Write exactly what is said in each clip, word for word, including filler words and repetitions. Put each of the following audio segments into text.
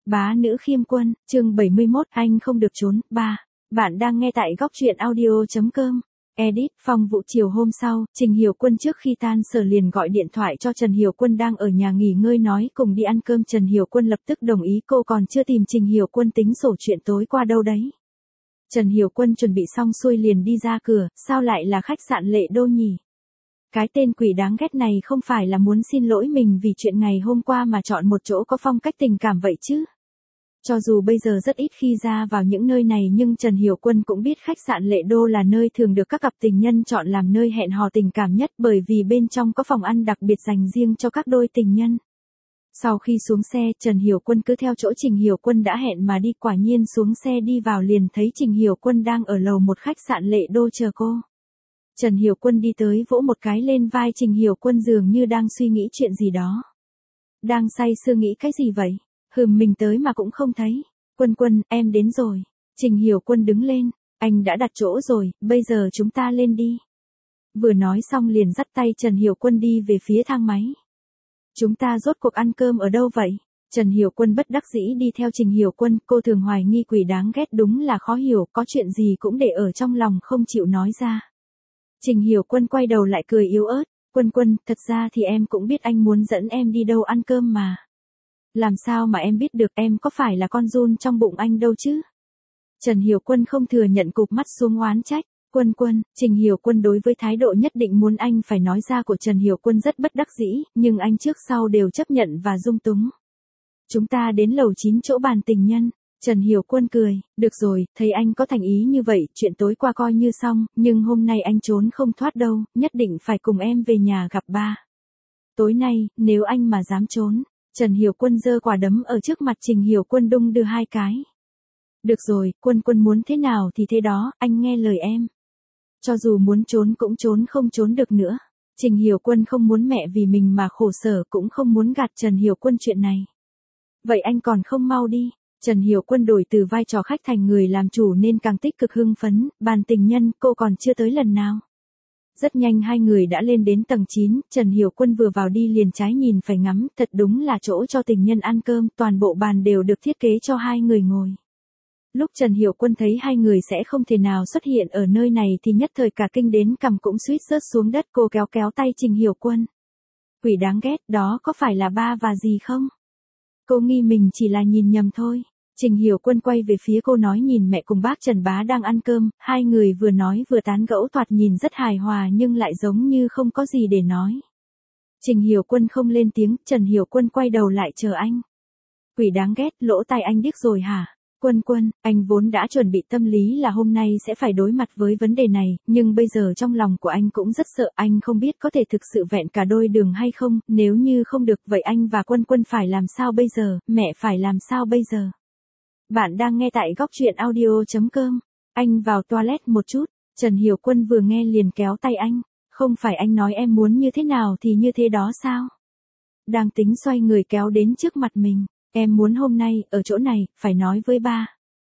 Bá nữ khiêm quân, chương bảy mươi mốt, anh không được trốn, ba. Bạn đang nghe tại góc truyện audio.com. Edit, Phong Vũ. Chiều hôm sau, Trình Hiểu Quân trước khi tan sở liền gọi điện thoại cho Trần Hiểu Quân đang ở nhà nghỉ ngơi nói cùng đi ăn cơm. Trần Hiểu Quân lập tức đồng ý, cô còn chưa tìm Trình Hiểu Quân tính sổ chuyện tối qua đâu đấy. Trần Hiểu Quân chuẩn bị xong xuôi liền đi ra cửa, sao lại là khách sạn Lệ Đô nhỉ? Cái tên quỷ đáng ghét này không phải là muốn xin lỗi mình vì chuyện ngày hôm qua mà chọn một chỗ có phong cách tình cảm vậy chứ? Cho dù bây giờ rất ít khi ra vào những nơi này nhưng Trần Hiểu Quân cũng biết khách sạn Lệ Đô là nơi thường được các cặp tình nhân chọn làm nơi hẹn hò tình cảm nhất bởi vì bên trong có phòng ăn đặc biệt dành riêng cho các đôi tình nhân. Sau khi xuống xe, Trần Hiểu Quân cứ theo chỗ Trình Hiểu Quân đã hẹn mà đi, quả nhiên xuống xe đi vào liền thấy Trình Hiểu Quân đang ở lầu một khách sạn Lệ Đô chờ cô. Trần Hiểu Quân đi tới vỗ một cái lên vai Trình Hiểu Quân dường như đang suy nghĩ chuyện gì đó. Đang say sưa nghĩ cái gì vậy? Hừm, mình tới mà cũng không thấy. Quân Quân, em đến rồi. Trình Hiểu Quân đứng lên. Anh đã đặt chỗ rồi, bây giờ chúng ta lên đi. Vừa nói xong liền dắt tay Trần Hiểu Quân đi về phía thang máy. Chúng ta rốt cuộc ăn cơm ở đâu vậy? Trần Hiểu Quân bất đắc dĩ đi theo Trình Hiểu Quân, cô thường hoài nghi quỷ đáng ghét đúng là khó hiểu, có chuyện gì cũng để ở trong lòng không chịu nói ra. Trình Hiểu Quân quay đầu lại cười yếu ớt, Quân Quân, thật ra thì em cũng biết anh muốn dẫn em đi đâu ăn cơm mà. Làm sao mà em biết được, em có phải là con giun trong bụng anh đâu chứ? Trần Hiểu Quân không thừa nhận, cụp mắt xuống oán trách. Quân Quân, Trình Hiểu Quân đối với thái độ nhất định muốn anh phải nói ra của Trần Hiểu Quân rất bất đắc dĩ, nhưng anh trước sau đều chấp nhận và dung túng. Chúng ta đến lầu chín chỗ bàn tình nhân. Trần Hiểu Quân cười, được rồi, thấy anh có thành ý như vậy, chuyện tối qua coi như xong, nhưng hôm nay anh trốn không thoát đâu, nhất định phải cùng em về nhà gặp ba. Tối nay, nếu anh mà dám trốn, Trần Hiểu Quân giơ quả đấm ở trước mặt Trình Hiểu Quân đung đưa hai cái. Được rồi, Quân Quân muốn thế nào thì thế đó, anh nghe lời em. Cho dù muốn trốn cũng trốn không trốn được nữa. Trình Hiểu Quân không muốn mẹ vì mình mà khổ sở, cũng không muốn gạt Trần Hiểu Quân chuyện này. Vậy anh còn không mau đi. Trần Hiểu Quân đổi từ vai trò khách thành người làm chủ nên càng tích cực hưng phấn, bàn tình nhân, cô còn chưa tới lần nào. Rất nhanh hai người đã lên đến tầng chín, Trần Hiểu Quân vừa vào đi liền trái nhìn phải ngắm, thật đúng là chỗ cho tình nhân ăn cơm, toàn bộ bàn đều được thiết kế cho hai người ngồi. Lúc Trần Hiểu Quân thấy hai người sẽ không thể nào xuất hiện ở nơi này thì nhất thời cả kinh đến cằm cũng suýt rớt xuống đất, cô kéo kéo tay Trình Hiểu Quân. Quỷ đáng ghét, đó có phải là ba và gì không? Cô nghi mình chỉ là nhìn nhầm thôi. Trình Hiểu Quân quay về phía cô nói nhìn mẹ cùng bác Trần Bá đang ăn cơm, hai người vừa nói vừa tán gẫu thoạt nhìn rất hài hòa nhưng lại giống như không có gì để nói. Trình Hiểu Quân không lên tiếng, Trần Hiểu Quân quay đầu lại chờ anh. Quỷ đáng ghét, lỗ tai anh điếc rồi hả? Quân Quân, anh vốn đã chuẩn bị tâm lý là hôm nay sẽ phải đối mặt với vấn đề này, nhưng bây giờ trong lòng của anh cũng rất sợ, anh không biết có thể thực sự vẹn cả đôi đường hay không, nếu như không được vậy anh và Quân Quân phải làm sao bây giờ, mẹ phải làm sao bây giờ? Bạn đang nghe tại góc truyện audio.com. Anh vào toilet một chút, Trần Hiểu Quân vừa nghe liền kéo tay anh, không phải anh nói em muốn như thế nào thì như thế đó sao? Đang tính xoay người kéo đến trước mặt mình. Em muốn hôm nay, ở chỗ này, phải nói với ba.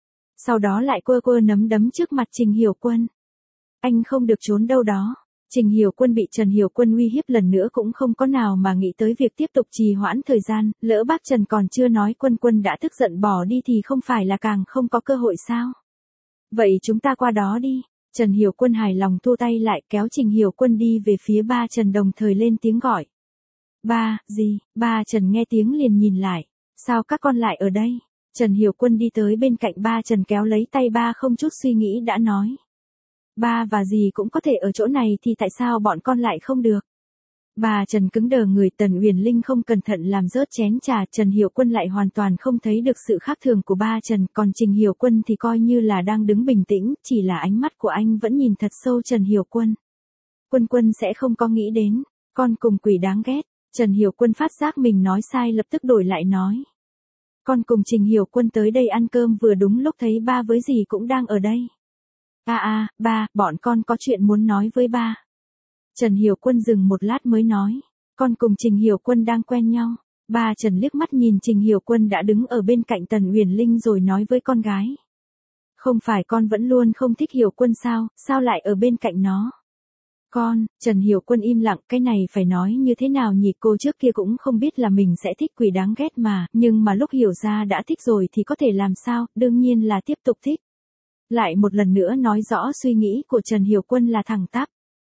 Sau đó lại quơ quơ nắm đấm trước mặt Trình Hiểu Quân. Anh không được trốn đâu đó. Trình Hiểu Quân bị Trần Hiểu Quân uy hiếp lần nữa cũng không có nào mà nghĩ tới việc tiếp tục trì hoãn thời gian, lỡ bác Trần còn chưa nói Quân Quân đã tức giận bỏ đi thì không phải là càng không có cơ hội sao? Vậy chúng ta qua đó đi. Trần Hiểu Quân hài lòng thu tay lại kéo Trình Hiểu Quân đi về phía ba Trần đồng thời lên tiếng gọi. Ba, gì? Ba Trần nghe tiếng liền nhìn lại. Sao các con lại ở đây? Trần Hiểu Quân đi tới bên cạnh ba Trần kéo lấy tay ba không chút suy nghĩ đã nói. Ba và dì cũng có thể ở chỗ này thì tại sao bọn con lại không được? Bà Trần cứng đờ người, Tần Uyển Linh không cẩn thận làm rớt chén trà, Trần Hiểu Quân lại hoàn toàn không thấy được sự khác thường của ba Trần, còn Trình Hiểu Quân thì coi như là đang đứng bình tĩnh, chỉ là ánh mắt của anh vẫn nhìn thật sâu Trần Hiểu Quân. Quân Quân sẽ không có nghĩ đến, con cùng quỷ đáng ghét. Trần Hiểu Quân phát giác mình nói sai lập tức đổi lại nói. Con cùng Trình Hiểu Quân tới đây ăn cơm vừa đúng lúc thấy ba với dì cũng đang ở đây. À à, ba, bọn con có chuyện muốn nói với ba. Trần Hiểu Quân dừng một lát mới nói. Con cùng Trình Hiểu Quân đang quen nhau. Ba Trần liếc mắt nhìn Trình Hiểu Quân đã đứng ở bên cạnh Tần Uyển Linh rồi nói với con gái. Không phải con vẫn luôn không thích Hiểu Quân sao, sao lại ở bên cạnh nó? Con, Trần Hiểu Quân im lặng, cái này phải nói như thế nào nhỉ, cô trước kia cũng không biết là mình sẽ thích quỷ đáng ghét mà, nhưng mà lúc hiểu ra đã thích rồi thì có thể làm sao, đương nhiên là tiếp tục thích. Lại một lần nữa nói rõ suy nghĩ của Trần Hiểu Quân là thẳng tắp.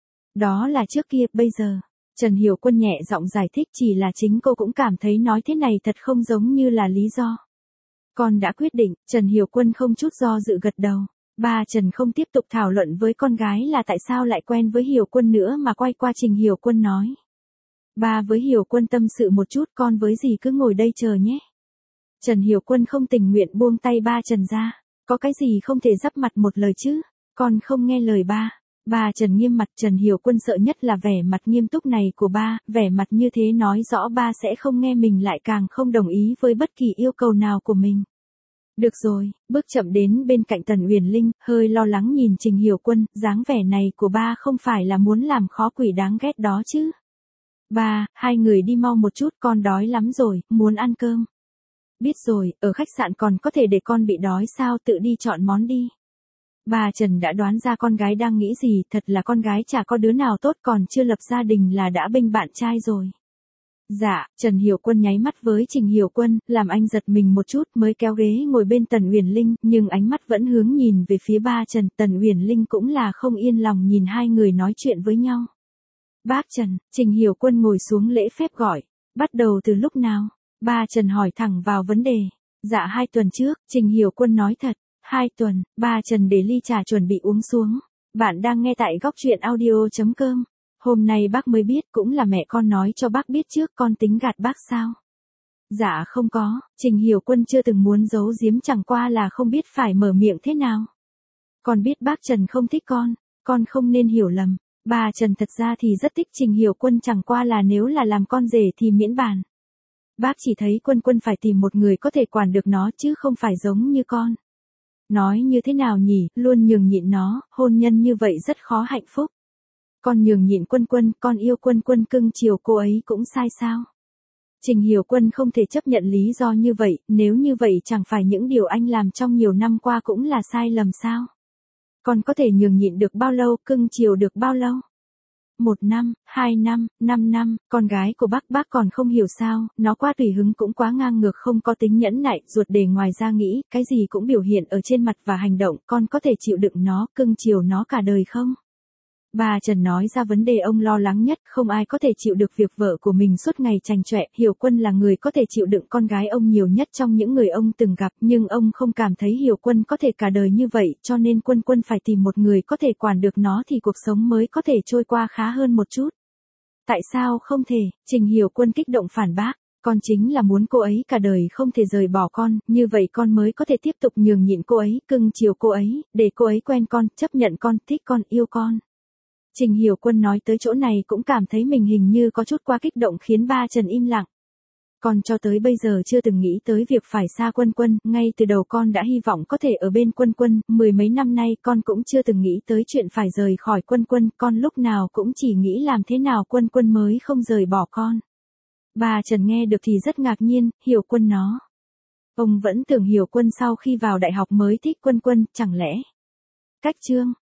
Đó là trước kia, bây giờ. Trần Hiểu Quân nhẹ giọng giải thích, chỉ là chính cô cũng cảm thấy nói thế này thật không giống như là lý do. Con đã quyết định, Trần Hiểu Quân không chút do dự gật đầu. Ba Trần không tiếp tục thảo luận với con gái là tại sao lại quen với Hiểu Quân nữa mà quay qua Trình Hiểu Quân nói. Ba với Hiểu Quân tâm sự một chút, con với dì cứ ngồi đây chờ nhé. Trần Hiểu Quân không tình nguyện buông tay ba Trần ra. Có cái gì không thể giáp mặt một lời chứ, con không nghe lời ba. Ba Trần nghiêm mặt, Trần Hiểu Quân sợ nhất là vẻ mặt nghiêm túc này của ba, vẻ mặt như thế nói rõ ba sẽ không nghe mình lại càng không đồng ý với bất kỳ yêu cầu nào của mình. Được rồi, bước chậm đến bên cạnh Tần Uyển Linh, hơi lo lắng nhìn Trình Hiểu Quân, dáng vẻ này của ba không phải là muốn làm khó quỷ đáng ghét đó chứ. Ba, hai người đi mau một chút, con đói lắm rồi, muốn ăn cơm. Biết rồi, ở khách sạn còn có thể để con bị đói sao, tự đi chọn món đi. Bà Trần đã đoán ra con gái đang nghĩ gì, thật là con gái chả có đứa nào tốt, còn chưa lập gia đình là đã bênh bạn trai rồi. Dạ, Trần Hiểu Quân nháy mắt với Trình Hiểu Quân, làm anh giật mình một chút mới kéo ghế ngồi bên Tần Uyển Linh, nhưng ánh mắt vẫn hướng nhìn về phía ba Trần. Tần Uyển Linh cũng là không yên lòng nhìn hai người nói chuyện với nhau. Bác Trần, Trình Hiểu Quân ngồi xuống lễ phép gọi. Bắt đầu từ lúc nào? Ba Trần hỏi thẳng vào vấn đề. Dạ hai tuần trước, Trình Hiểu Quân nói thật. Hai tuần, ba Trần để ly trà chuẩn bị uống xuống. Bạn đang nghe tại góc truyện audio chấm com. Hôm nay bác mới biết, cũng là mẹ con nói cho bác biết trước, con tính gạt bác sao? Dạ không có, Trình Hiểu Quân chưa từng muốn giấu giếm, chẳng qua là không biết phải mở miệng thế nào. Con biết bác Trần không thích con, con không nên hiểu lầm. Ba Trần thật ra thì rất thích Trình Hiểu Quân, chẳng qua là nếu là làm con rể thì miễn bàn. Bác chỉ thấy Quân Quân phải tìm một người có thể quản được nó chứ không phải giống như con. Nói như thế nào nhỉ, luôn nhường nhịn nó, hôn nhân như vậy rất khó hạnh phúc. Con nhường nhịn Quân Quân, con yêu Quân Quân, cưng chiều cô ấy cũng sai sao? Trình Hiểu Quân không thể chấp nhận lý do như vậy, nếu như vậy chẳng phải những điều anh làm trong nhiều năm qua cũng là sai lầm sao? Con có thể nhường nhịn được bao lâu, cưng chiều được bao lâu? Một năm, hai năm, năm năm, con gái của bác bác còn không hiểu sao, nó quá tùy hứng cũng quá ngang ngược, không có tính nhẫn nại, ruột để ngoài ra nghĩ, cái gì cũng biểu hiện ở trên mặt và hành động, con có thể chịu đựng nó, cưng chiều nó cả đời không? Bà Trần nói ra vấn đề ông lo lắng nhất, không ai có thể chịu được việc vợ của mình suốt ngày chành chọe. Hiểu Quân là người có thể chịu đựng con gái ông nhiều nhất trong những người ông từng gặp, nhưng ông không cảm thấy Hiểu Quân có thể cả đời như vậy, cho nên Quân Quân phải tìm một người có thể quản được nó thì cuộc sống mới có thể trôi qua khá hơn một chút. Tại sao không thể? Trình Hiểu Quân kích động phản bác. Con chính là muốn cô ấy cả đời không thể rời bỏ con, như vậy con mới có thể tiếp tục nhường nhịn cô ấy, cưng chiều cô ấy, để cô ấy quen con, chấp nhận con, thích con, yêu con. Trình Hiểu Quân nói tới chỗ này cũng cảm thấy mình hình như có chút quá kích động, khiến ba Trần im lặng. Con cho tới bây giờ chưa từng nghĩ tới việc phải xa Quân Quân, ngay từ đầu con đã hy vọng có thể ở bên Quân Quân, mười mấy năm nay con cũng chưa từng nghĩ tới chuyện phải rời khỏi Quân Quân, con lúc nào cũng chỉ nghĩ làm thế nào Quân Quân mới không rời bỏ con. Bà Trần nghe được thì rất ngạc nhiên, Hiểu Quân nó. Ông vẫn tưởng Hiểu Quân sau khi vào đại học mới thích Quân Quân, chẳng lẽ? Cách chương